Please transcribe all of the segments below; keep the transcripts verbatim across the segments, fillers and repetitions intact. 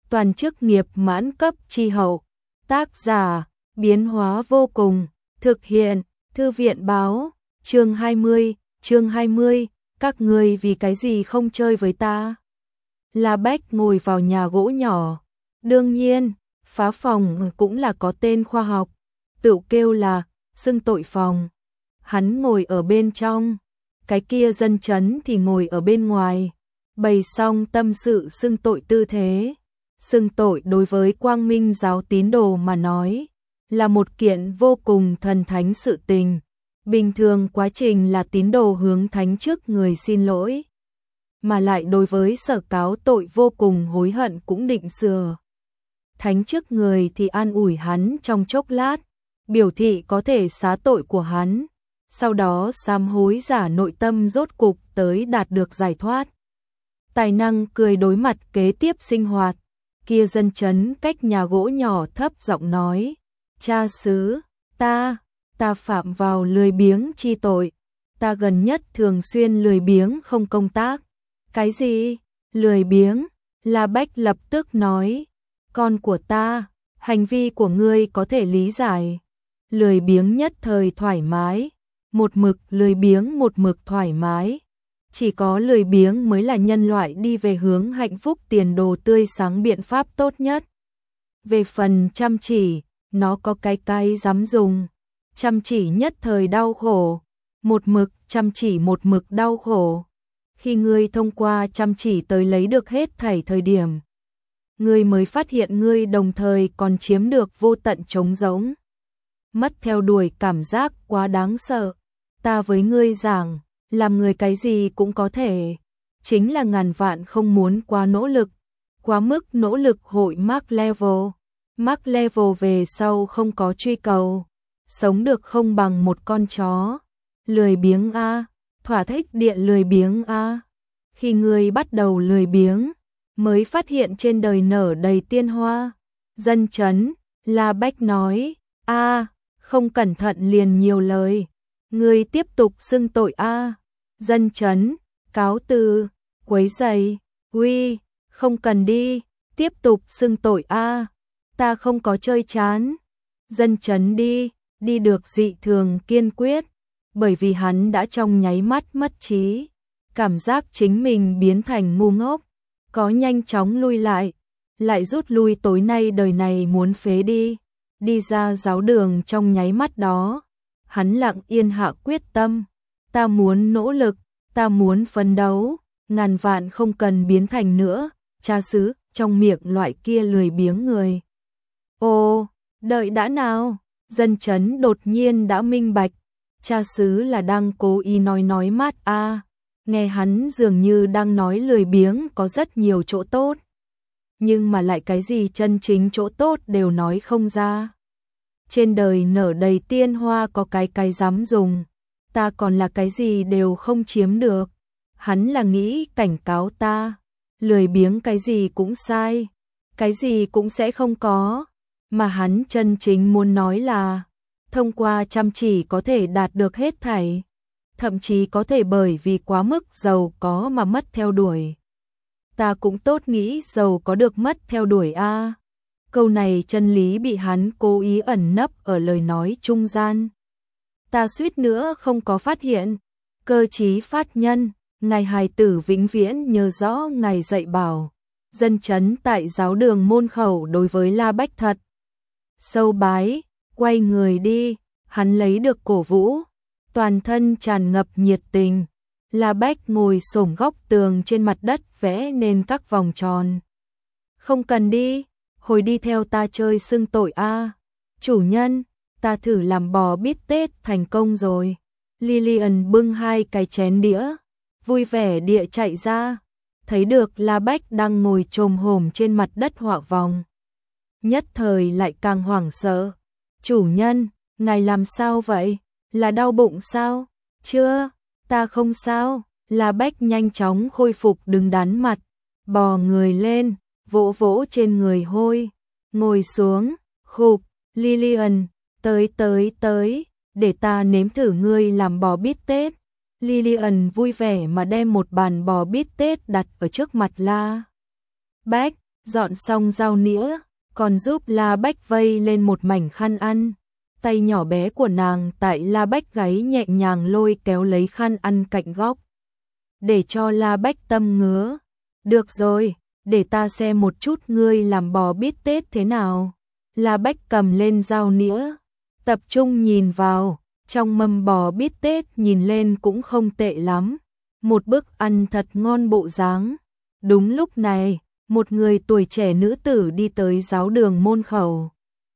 toàn chức nghiệp mãn cấp chi hậu. Tác giả, biến hóa vô cùng, thực hiện, thư viện báo, chương hai mươi, chương hai mươi, các ngươi vì cái gì không chơi với ta? La Bách ngồi vào nhà gỗ nhỏ, đương nhiên, phá phòng cũng là có tên khoa học, tự kêu là xưng tội phòng. Hắn ngồi ở bên trong, cái kia dân chấn thì ngồi ở bên ngoài, bày xong tâm sự xưng tội tư thế. Xưng tội đối với Quang Minh giáo tín đồ mà nói, là một kiện vô cùng thần thánh sự tình. Bình thường quá trình là tín đồ hướng thánh trước người xin lỗi, mà lại đối với sở cáo tội vô cùng hối hận cũng định sửa. Thánh trước người thì an ủi hắn trong chốc lát, biểu thị có thể xá tội của hắn, sau đó sám hối giả nội tâm rốt cục tới đạt được giải thoát. Tài năng cười đối mặt kế tiếp sinh hoạt, kia dân chấn cách nhà gỗ nhỏ thấp giọng nói, cha xứ, ta, ta phạm vào lười biếng chi tội, ta gần nhất thường xuyên lười biếng không công tác. Cái gì? Lười biếng? La Bách lập tức nói, con của ta, hành vi của ngươi có thể lý giải. Lười biếng nhất thời thoải mái, một mực lười biếng một mực thoải mái. Chỉ có lười biếng mới là nhân loại đi về hướng hạnh phúc tiền đồ tươi sáng biện pháp tốt nhất. Về phần chăm chỉ, nó có cái cái dám dùng. Chăm chỉ nhất thời đau khổ, một mực chăm chỉ một mực đau khổ. Khi ngươi thông qua chăm chỉ tới lấy được hết thảy thời điểm, ngươi mới phát hiện ngươi đồng thời còn chiếm được vô tận trống rỗng. Mất theo đuổi cảm giác quá đáng sợ. Ta với ngươi giảng, làm người cái gì cũng có thể, chính là ngàn vạn không muốn quá nỗ lực, quá mức nỗ lực hội mark level. Mark level về sau không có truy cầu, sống được không bằng một con chó. Lười biếng a, thỏa thích địa lười biếng a. Khi ngươi bắt đầu lười biếng, mới phát hiện trên đời nở đầy tiên hoa. Dân chấn, La Bách nói, a, không cẩn thận liền nhiều lời. Ngươi tiếp tục xưng tội a. Dân chấn, cáo từ, quấy rầy, uy, không cần đi, tiếp tục xưng tội a. Ta không có chơi chán. Dân chấn đi, đi được dị thường kiên quyết, bởi vì hắn đã trong nháy mắt mất trí, cảm giác chính mình biến thành ngu ngốc, có nhanh chóng lui lại, lại rút lui tối nay đời này muốn phế đi. Đi ra giáo đường trong nháy mắt đó, hắn lặng yên hạ quyết tâm, ta muốn nỗ lực, ta muốn phấn đấu, ngàn vạn không cần biến thành nữa, cha xứ, trong miệng loại kia lười biếng người. Ồ, đợi đã nào, dân chấn đột nhiên đã minh bạch, cha xứ là đang cố ý nói nói mát a. Nghe hắn dường như đang nói lười biếng có rất nhiều chỗ tốt, nhưng mà lại cái gì chân chính chỗ tốt đều nói không ra. Trên đời nở đầy tiên hoa có cái cái dám dùng, ta còn là cái gì đều không chiếm được. Hắn là nghĩ cảnh cáo ta, lười biếng cái gì cũng sai, cái gì cũng sẽ không có, mà hắn chân chính muốn nói là thông qua chăm chỉ có thể đạt được hết thảy, thậm chí có thể bởi vì quá mức giàu có mà mất theo đuổi. Ta cũng tốt nghĩ giàu có được mất theo đuổi a. Câu này chân lý bị hắn cố ý ẩn nấp ở lời nói trung gian. Ta suýt nữa không có phát hiện. Cơ chí phát nhân, ngài hài tử vĩnh viễn nhớ rõ ngài dạy bảo. Dân chấn tại giáo đường môn khẩu đối với La Bách thật sâu bái, quay người đi, hắn lấy được cổ vũ, toàn thân tràn ngập nhiệt tình. La Bách ngồi xổm góc tường trên mặt đất vẽ nên các vòng tròn. Không cần đi, hồi đi theo ta chơi xưng tội a. Chủ nhân, ta thử làm bò bít tết thành công rồi. Lillian bưng hai cái chén đĩa, vui vẻ địa chạy ra, thấy được La Bách đang ngồi chồm hổm trên mặt đất họa vòng. Nhất thời lại càng hoảng sợ. Chủ nhân, ngài làm sao vậy? Là đau bụng sao? Chưa, ta không sao. La Bách nhanh chóng khôi phục đứng đắn mặt, bò người lên, vỗ vỗ trên người hôi, ngồi xuống, khục. Lillian, tới tới tới, để ta nếm thử ngươi làm bò bít tết. Lillian vui vẻ mà đem một bàn bò bít tết đặt ở trước mặt La Bách, Dọn xong dao nĩa, còn giúp La Bách vây lên một mảnh khăn ăn. Tay nhỏ bé của nàng tại La Bách gáy nhẹ nhàng lôi kéo lấy khăn ăn cạnh góc. Để cho La Bách tâm ngứa. Được rồi, để ta xem một chút ngươi làm bò bít tết thế nào. La Bách cầm lên dao nĩa, tập trung nhìn vào, trong mâm bò bít tết nhìn lên cũng không tệ lắm. Một bức ăn thật ngon bộ dáng. Đúng lúc này, một người tuổi trẻ nữ tử đi tới giáo đường môn khẩu.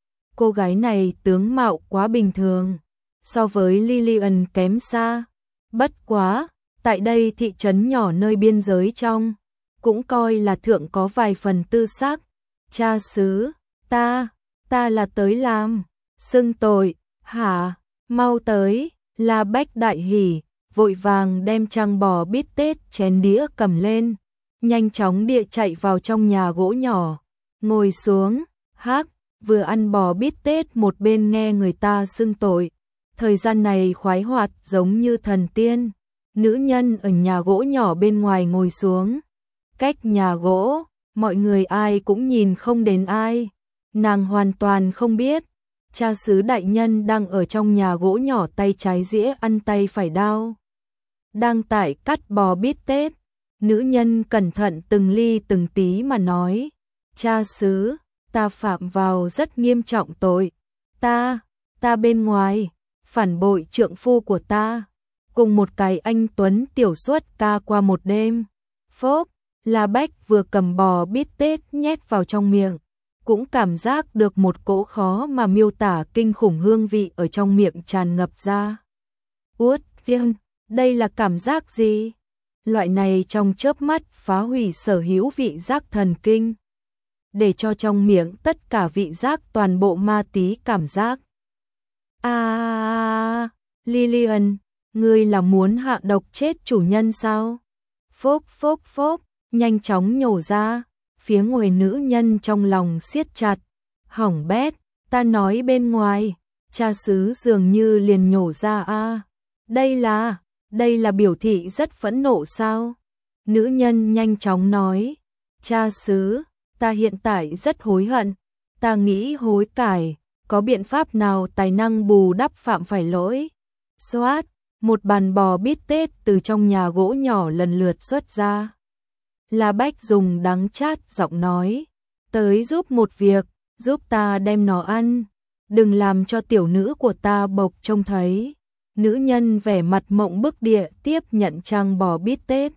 Cô gái này tướng mạo quá bình thường, so với Lillian kém xa. Bất quá, tại đây thị trấn nhỏ nơi biên giới trong, cũng coi là thượng có vài phần tư sắc. Cha xứ, ta, ta là tới làm, xưng tội, hả, mau tới. La Bách đại hỉ, vội vàng đem trang bò bít tết chén đĩa cầm lên, nhanh chóng địa chạy vào trong nhà gỗ nhỏ, ngồi xuống, hắc, vừa ăn bò bít tết một bên nghe người ta xưng tội. Thời gian này khoái hoạt giống như thần tiên. Nữ nhân ở nhà gỗ nhỏ bên ngoài ngồi xuống. Cách nhà gỗ, mọi người ai cũng nhìn không đến ai. Nàng hoàn toàn không biết, cha xứ đại nhân đang ở trong nhà gỗ nhỏ tay trái dĩa ăn tay phải đao. Đang tại cắt bò bít tết. Nữ nhân cẩn thận từng ly từng tí mà nói. Cha xứ, ta phạm vào rất nghiêm trọng tội. Ta, ta bên ngoài, phản bội trượng phu của ta. Cùng một cái anh tuấn tiểu xuất ca qua một đêm. Phốp, La Bách vừa cầm bò bít tết nhét vào trong miệng, cũng cảm giác được một cỗ khó mà miêu tả kinh khủng hương vị ở trong miệng tràn ngập ra. Uất, thiên, đây là cảm giác gì? Loại này trong chớp mắt phá hủy sở hữu vị giác thần kinh, để cho trong miệng tất cả vị giác toàn bộ ma tí cảm giác. À, Lillian, ngươi là muốn hạ độc chết chủ nhân sao? Phốp phốp phốp, nhanh chóng nhổ ra. Phía ngoài nữ nhân trong lòng siết chặt. Hỏng bét, ta nói bên ngoài. Cha xứ dường như liền nhổ ra. A, đây là, đây là biểu thị rất phẫn nộ sao? Nữ nhân nhanh chóng nói. Cha xứ, ta hiện tại rất hối hận. Ta nghĩ hối cải, có biện pháp nào tài năng bù đắp phạm phải lỗi? Xoát, một bàn bò bít tết từ trong nhà gỗ nhỏ lần lượt xuất ra. La Bách dùng đắng chát giọng nói. Tới giúp một việc, giúp ta đem nó ăn. Đừng làm cho tiểu nữ của ta bộc trông thấy. Nữ nhân vẻ mặt mộng bức địa tiếp nhận trang bò bít tết.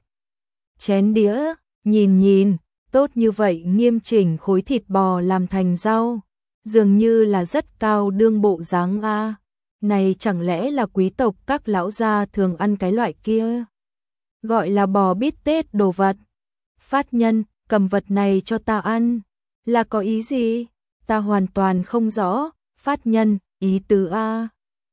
Chén đĩa, nhìn nhìn, tốt như vậy nghiêm chỉnh khối thịt bò làm thành rau. Dường như là rất cao đương bộ dáng a. Này chẳng lẽ là quý tộc các lão gia thường ăn cái loại kia? Gọi là bò bít tết đồ vật. Phát nhân, cầm vật này cho ta ăn. Là có ý gì? Ta hoàn toàn không rõ. Phát nhân, ý tứ a.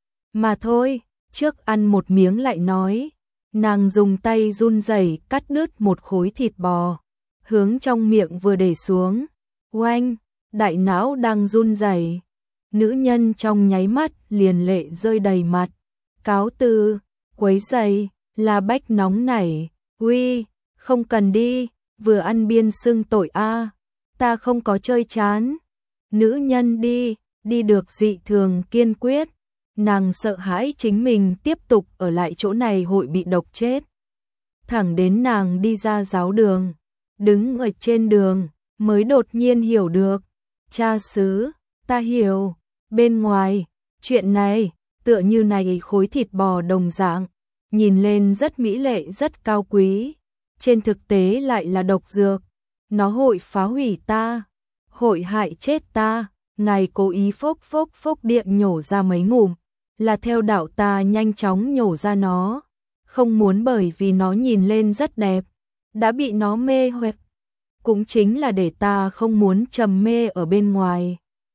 Mà thôi, trước ăn một miếng lại nói. Nàng dùng tay run rẩy cắt đứt một khối thịt bò, hướng trong miệng vừa để xuống. Oanh, đại não đang run rẩy. Nữ nhân trong nháy mắt liền lệ rơi đầy mặt. Cáo từ, quấy rầy. La Bách nóng nảy. Uy, không cần đi, vừa ăn biên xưng tội a. Ta không có chơi chán. Nữ nhân đi, đi được dị thường kiên quyết. Nàng sợ hãi chính mình tiếp tục ở lại chỗ này hội bị độc chết. Thẳng đến nàng đi ra giáo đường, đứng ở trên đường, mới đột nhiên hiểu được. Cha xứ, ta hiểu, bên ngoài, chuyện này, tựa như này khối thịt bò đồng dạng, nhìn lên rất mỹ lệ rất cao quý, trên thực tế lại là độc dược. Nó hội phá hủy ta, hội hại chết ta. Ngài cố ý phốc phốc phốc điện nhổ ra mấy ngụm, là theo đạo ta nhanh chóng nhổ ra nó, không muốn bởi vì nó nhìn lên rất đẹp, đã bị nó mê hoặc, cũng chính là để ta không muốn trầm mê ở bên ngoài.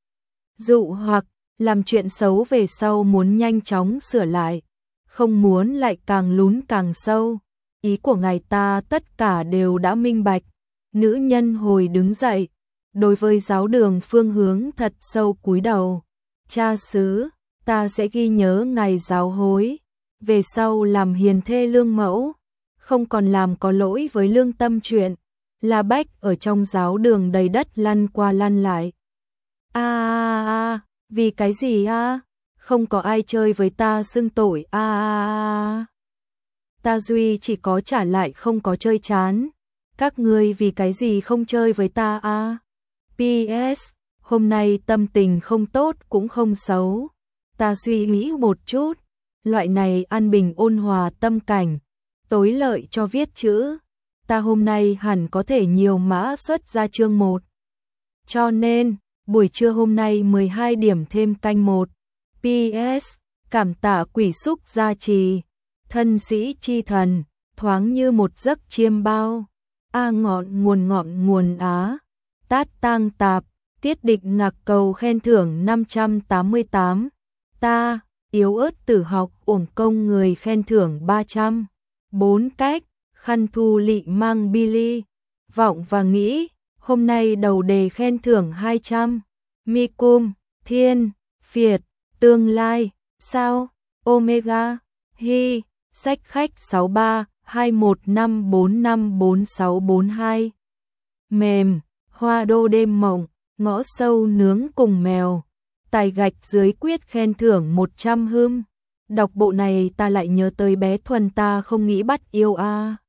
Dụ hoặc, làm chuyện xấu về sau muốn nhanh chóng sửa lại, không muốn lại càng lún càng sâu. Ý của ngài ta tất cả đều đã minh bạch. Nữ nhân hồi đứng dậy, đối với giáo đường phương hướng thật sâu cúi đầu. Cha xứ, ta sẽ ghi nhớ ngài giáo hối, về sau làm hiền thê lương mẫu, không còn làm có lỗi với lương tâm chuyện. La Bách ở trong giáo đường đầy đất lăn qua lăn lại. A a a, vì cái gì a? Không có ai chơi với ta xưng tội a a a. Ta duy chỉ có trả lại không có chơi chán. Các ngươi vì cái gì không chơi với ta a? pê ét Hôm nay tâm tình không tốt cũng không xấu. Ta suy nghĩ một chút, loại này an bình ôn hòa tâm cảnh, tối lợi cho viết chữ. Ta hôm nay hẳn có thể nhiều mã xuất ra chương một. Cho nên, buổi trưa hôm nay mười hai điểm thêm canh một. pê ét Cảm tạ quỷ xúc gia trì. Thân sĩ chi thần, thoáng như một giấc chiêm bao. A ngọn nguồn ngọn nguồn á. Tát tang tạp, tiết địch ngạc cầu khen thưởng năm trăm tám mươi tám. Ta, yếu ớt tử học uổng công người khen thưởng ba trăm. Bốn cách, khăn thu lị mang Billy. Vọng và nghĩ, hôm nay đầu đề khen thưởng hai trăm. Mi cung, thiên, phiệt, tương lai, sao, omega, hi, sách khách sáu ba hai một năm bốn năm bốn sáu bốn hai. Mềm, hoa đô đêm mộng, ngõ sâu nướng cùng mèo. Tài gạch dưới quyết khen thưởng một trăm hươm. Đọc bộ này ta lại nhớ tới bé Thuần ta không nghĩ bắt yêu a.